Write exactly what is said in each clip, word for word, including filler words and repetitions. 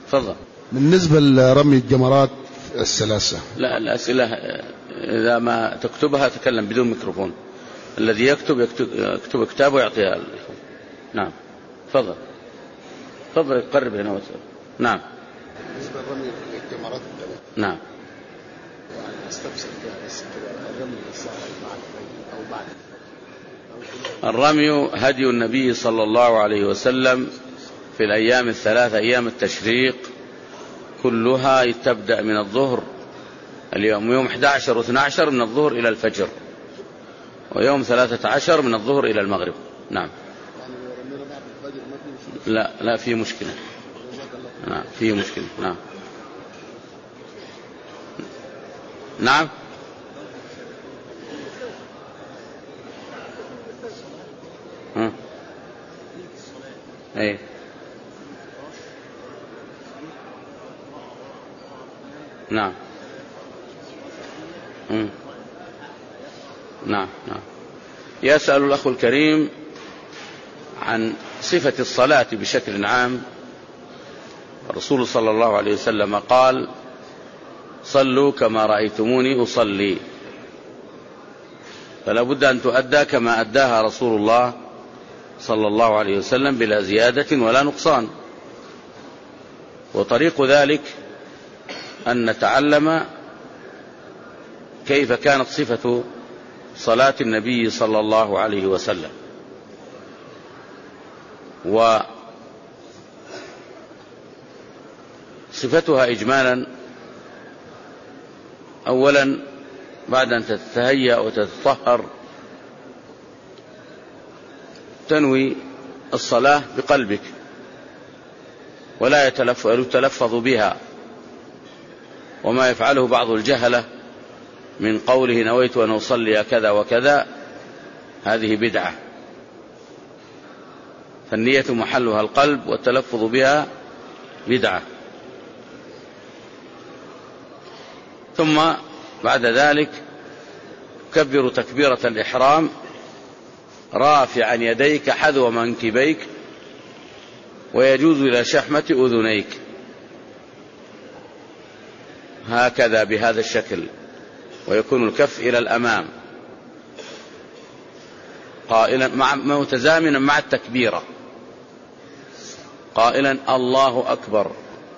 تفضل. بالنسبة لرمي الجمرات الثلاثة، لا، الأسئلة إذا ما تكتبها تكلم بدون ميكروفون. الذي يكتب يكتب, يكتب كتاب ويعطيها الإخوة. نعم تفضل. تفضل قرب هنا وسأل. نعم. بالنسبة لرمي الجمرات الثلاثة، نعم. يعني استفسر فيها بس الرمي بعد أو بعد الرمي هدي النبي صلى الله عليه وسلم في الأيام الثلاثة أيام التشريق كلها تبدأ من الظهر. اليوم يوم أحد عشر واثني عشر من الظهر إلى الفجر، ويوم ثلاثة عشر من الظهر إلى المغرب. نعم. لا لا في مشكلة. نعم في مشكلة. نعم. نعم. ها. ايه. نعم. مم. نعم نعم. يسأل الأخ الكريم عن صفة الصلاة بشكل عام. الرسول صلى الله عليه وسلم قال: صلوا كما رأيتموني أصلي. فلا بد أن تؤدى كما أداها رسول الله صلى الله عليه وسلم بلا زيادة ولا نقصان. وطريق ذلك أن نتعلم كيف كانت صفة صلاة النبي صلى الله عليه وسلم. وصفتها إجمالا: أولا بعد أن تتهيأ وتتطهر تنوي الصلاة بقلبك ولا يتلفظ بها، وما يفعله بعض الجهلة من قوله نويت أن أصلي كذا وكذا هذه بدعة. فالنية محلها القلب والتلفظ بها بدعة. ثم بعد ذلك كبر تكبيرة الإحرام رافعا يديك حذو منكبيك ويجوز إلى شحمة أذنيك، هكذا بهذا الشكل، ويكون الكف إلى الأمام قائلا مع متزامنا مع التكبيرة قائلا الله أكبر.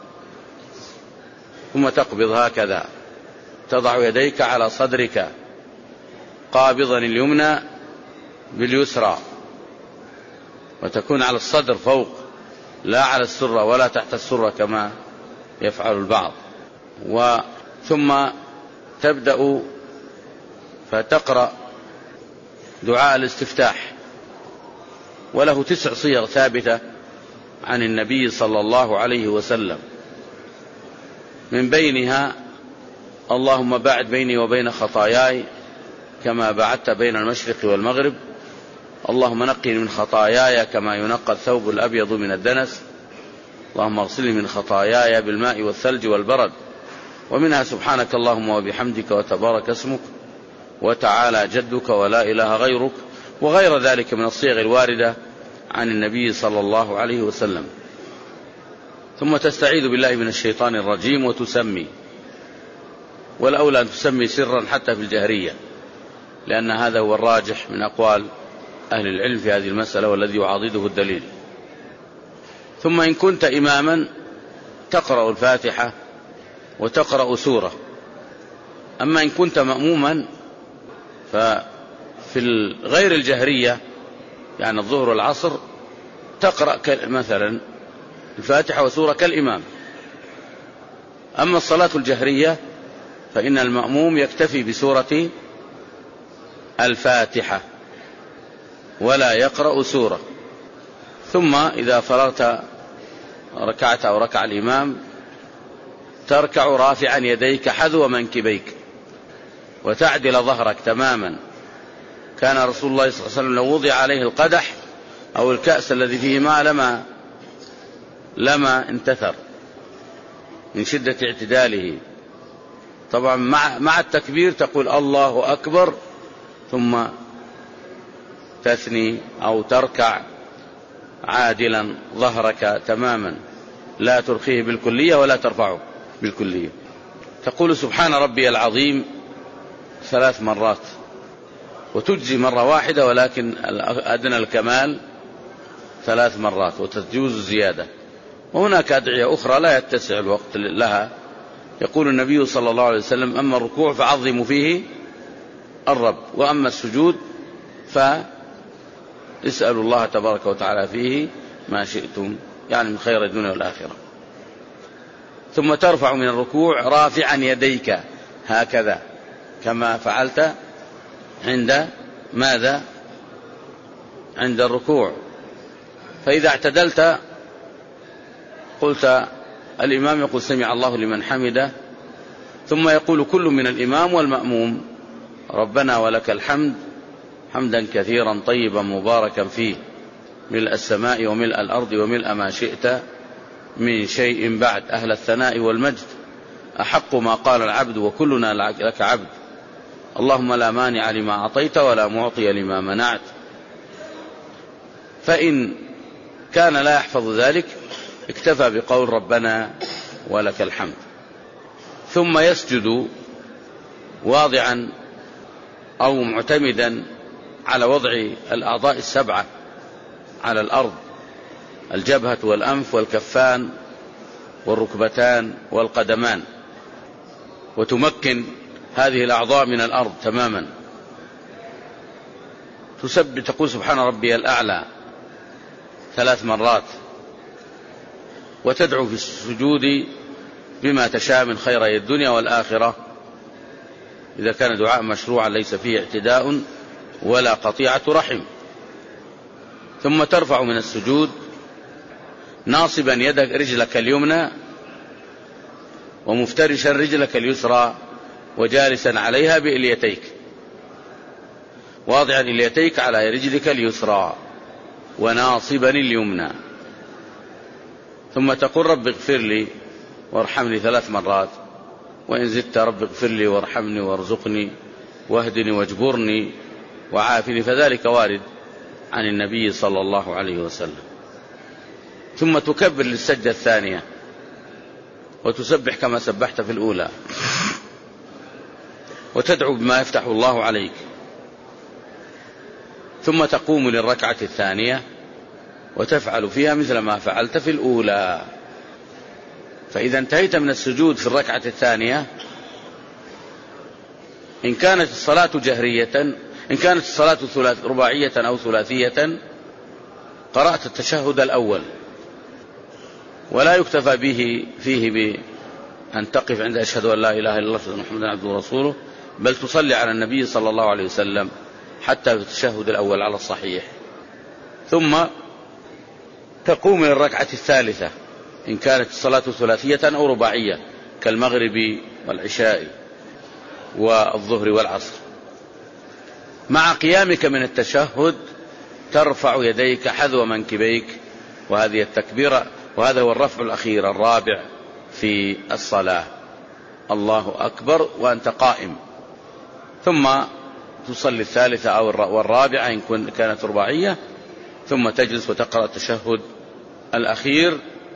ثم تقبض هكذا، تضع يديك على صدرك قابضا اليمنى باليسرى، وتكون على الصدر فوق لا على السرة ولا تحت السرة كما يفعل البعض. وثم تبدأ فتقرأ دعاء الاستفتاح، وله تسع صيغ ثابتة عن النبي صلى الله عليه وسلم، من بينها: اللهم باعد بيني وبين خطاياي كما بعدت بين المشرق والمغرب، اللهم نقني من خطاياي كما ينقى الثوب الأبيض من الدنس، اللهم اغسلني من خطاياي بالماء والثلج والبرد. ومنها: سبحانك اللهم وبحمدك وتبارك اسمك وتعالى جدك ولا إله غيرك، وغير ذلك من الصيغ الواردة عن النبي صلى الله عليه وسلم. ثم تستعيذ بالله من الشيطان الرجيم وتسمي، والأولى أن تسمي سرا حتى في الجهرية، لأن هذا هو الراجح من أقوال أهل العلم في هذه المسألة والذي يعاضده الدليل. ثم إن كنت إماما تقرأ الفاتحة وتقرأ سورة. أما إن كنت مأموما ففي غير الجهرية يعني الظهر والعصر تقرأ مثلا الفاتحة وسورة كالإمام. أما الصلاة الجهرية فإن المأموم يكتفي بسورة الفاتحة ولا يقرأ سورة. ثم إذا فرغت ركعت أو ركع الإمام تركع رافعا يديك حذو منكبيك وتعدل ظهرك تماما. كان رسول الله صلى الله عليه وسلم لو وضع عليه القدح أو الكأس الذي فيه ماء لما لما انتثر من شدة اعتداله. طبعا مع, مع التكبير تقول الله أكبر، ثم تثني أو تركع عادلا ظهرك تماما لا ترخيه بالكلية ولا ترفعه بالكلية. تقول سبحان ربي العظيم ثلاث مرات وتجزي مرة واحدة، ولكن أدنى الكمال ثلاث مرات وتجوز الزيادة. وهناك أدعية أخرى لا يتسع الوقت لها. يقول النبي صلى الله عليه وسلم: أما الركوع فعظموا فيه الرب، وأما السجود فاسألوا الله تبارك وتعالى فيه ما شئتم، يعني من خير الدنيا والآخرة. ثم ترفع من الركوع رافعا يديك هكذا كما فعلت عند ماذا؟ عند الركوع. فإذا اعتدلت قلت الإمام يقول سمع الله لمن حمده، ثم يقول كل من الإمام والمأموم ربنا ولك الحمد حمدا كثيرا طيبا مباركا فيه ملء السماء وملء الأرض وملء ما شئت من شيء بعد، أهل الثناء والمجد أحق ما قال العبد وكلنا لك عبد، اللهم لا مانع لما أعطيت ولا معطي لما منعت. فإن كان لا يحفظ ذلك اكتفى بقول ربنا ولك الحمد. ثم يسجد واضعا أو معتمدا على وضع الأعضاء السبعة على الأرض: الجبهة والأنف والكفان والركبتان والقدمان، وتمكن هذه الأعضاء من الأرض تماما. تسبح تقول سبحان ربي الأعلى ثلاث مرات، وتدعو في السجود بما تشاء من خيري الدنيا والآخرة إذا كان دعاء مشروعا ليس فيه اعتداء ولا قطيعة رحم. ثم ترفع من السجود ناصبا يدك رجلك اليمنى ومفترشا رجلك اليسرى وجالسا عليها بإليتيك، واضعا إليتيك على رجلك اليسرى وناصبا اليمنى. ثم تقول رب اغفر لي وارحمني ثلاث مرات، وإن زدت رب اغفر لي وارحمني وارزقني واهدني واجبرني وعافني، فذلك وارد عن النبي صلى الله عليه وسلم. ثم تكبر للسجدة الثانية وتسبح كما سبحت في الأولى، وتدعو بما يفتح الله عليك. ثم تقوم للركعة الثانية وتفعل فيها مثل ما فعلت في الأولى. فإذا انتهيت من السجود في الركعة الثانية، إن كانت الصلاة جهرية، إن كانت الصلاة رباعية أو ثلاثية، قرأت التشهد الأول، ولا يكتفى به فيه بأن تقف عند أشهد أن لا إله إلا الله وأشهد أن محمدا عبده ورسوله، بل تصلي على النبي صلى الله عليه وسلم حتى في التشهد الأول على الصحيح. ثم تقوم من الركعة الثالثة إن كانت الصلاة ثلاثية أو رباعية كالمغرب والعشاء والظهر والعصر. مع قيامك من التشهد ترفع يديك حذو منكبيك، وهذه التكبيرة، وهذا هو الرفع الأخير الرابع في الصلاة، الله أكبر وأنت قائم. ثم تصلي الثالثة أو الرابعة إن كانت رباعية، ثم تجلس وتقرأ التشهد الأخير،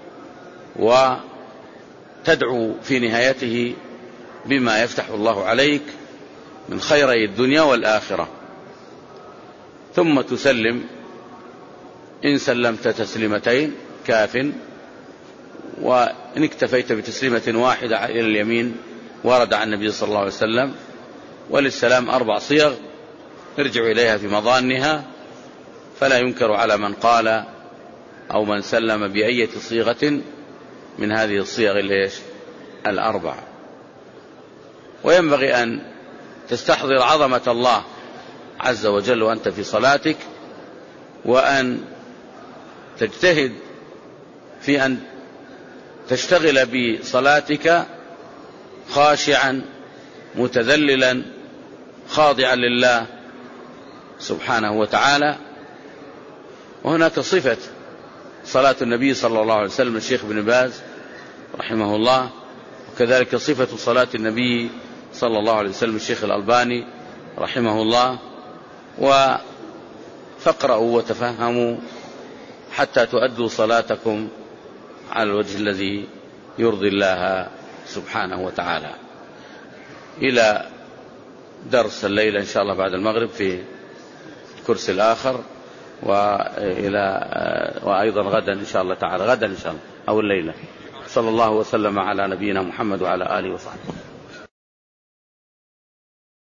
وتدعو في نهايته بما يفتح الله عليك من خيري الدنيا والآخرة. ثم تسلم، إن سلمت تسليمتين كاف، وإن اكتفيت بتسليمة واحدة إلى اليمين ورد عن النبي صلى الله عليه وسلم. وللسلام أربع صيغ ارجع إليها في مضانها، فلا ينكر على من قال أو من سلم بأية صيغة من هذه الصيغ الأربع. وينبغي أن تستحضر عظمة الله عز وجل وأنت في صلاتك، وأن تجتهد في أن تشتغل بصلاتك خاشعا متذللا خاضعا لله سبحانه وتعالى. وهناك صفة صلاة النبي صلى الله عليه وسلم الشيخ ابن باز رحمه الله، وكذلك صفة صلاة النبي صلى الله عليه وسلم الشيخ الألباني رحمه الله. وفقرأوا وتفهموا حتى تؤدوا صلاتكم على الوجه الذي يرضي الله سبحانه وتعالى. إلى درس الليلة إن شاء الله بعد المغرب في الكرسي الآخر، وإلى وأيضا غدا إن شاء الله تعالى، غدا إن شاء الله أو الليلة. صلى الله وسلم على نبينا محمد وعلى آله وصحبه.